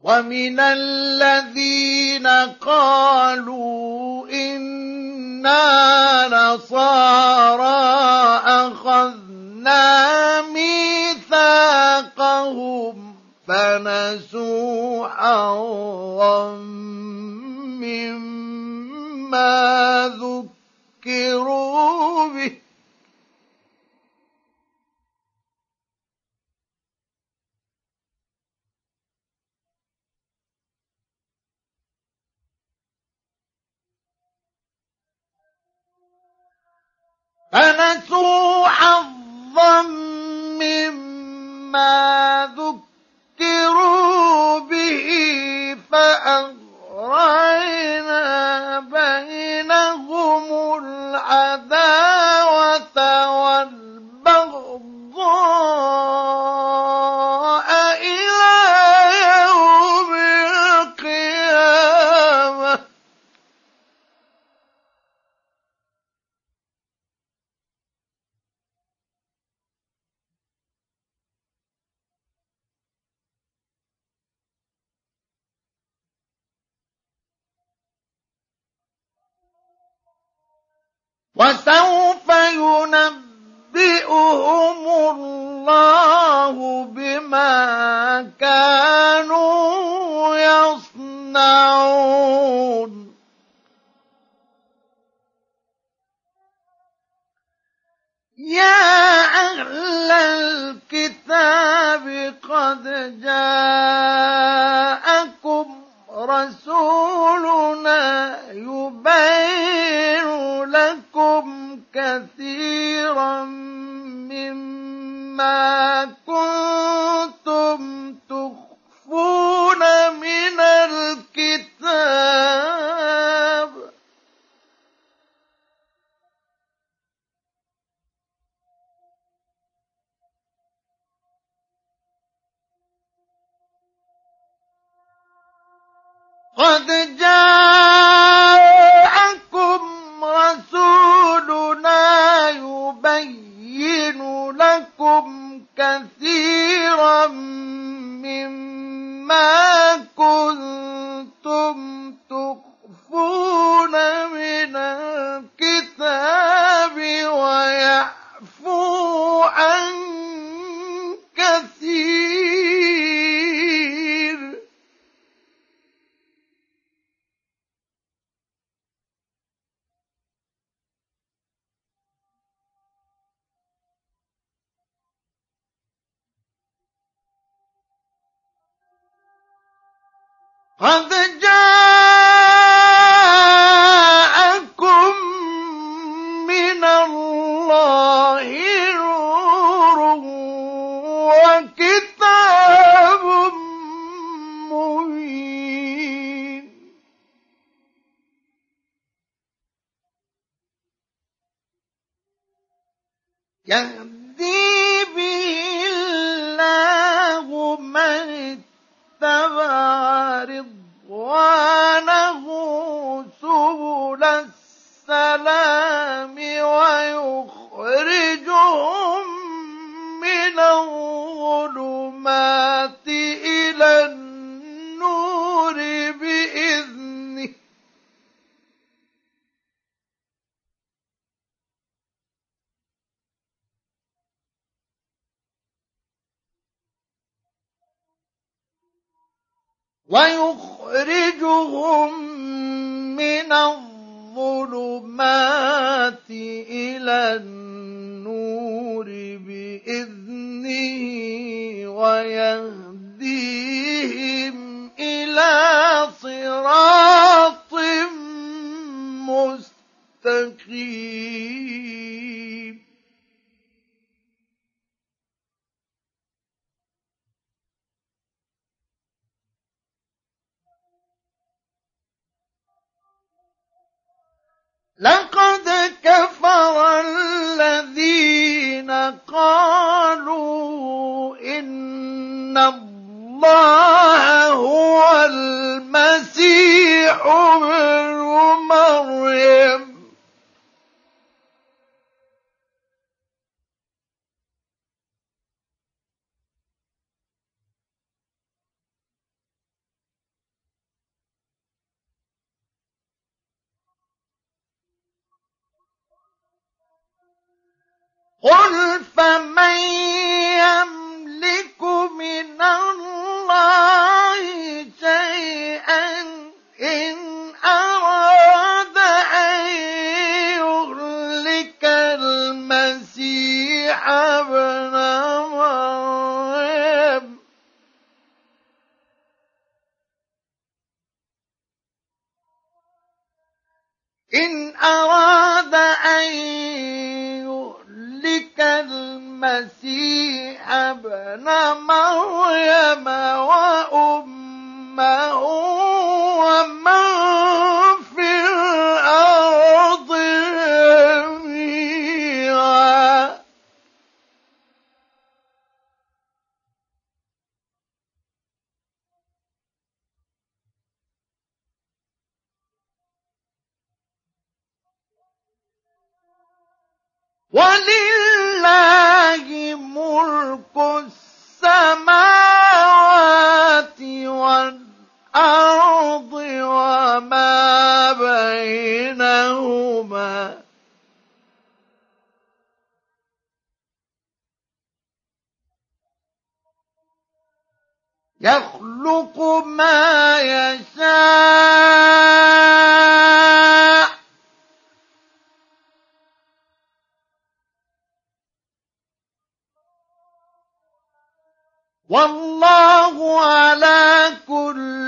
ومن الذين قالوا إنا نصارى أخذنا ميثاقهم فنسوا حظا مما ذكروا به مما ذكروا به فأغرينا بينهم العداوة والبغضاء إلى يوم القيامة وسوف ينبئهم الله بما كانوا يصنعون يا أهل الكتاب قد جاءكم رسولنا يبين لكم كثيرا مما كنتم تخفون من الكتاب قد جاءكم رسولنا يبين لكم كثيرا مما كنتم تخفون من الكتاب ويعفو عن كثير قد جاءكم من الله نور وكتاب مبين يهدي به الله من اتبع رضوانه سبل السلام ويخرجهم من الظلمات إلى النور بإذنه ويخرجهم من الظلمات إلى النور بإذنه ويهديهم إلى صراط مستقيم لقد كفر الذين قالوا إن الله هو المسيح ابن مريم قل فمن يملك من الله شيئا إن أراد أن يهلك المسيح ابن مريم إن أراد أن يهلك المسيح ابن مريم وأمه ومن في الأرض جميعا ولله ملك السماوات والأرض وما بينهما يخلق ما يشاء والله على كل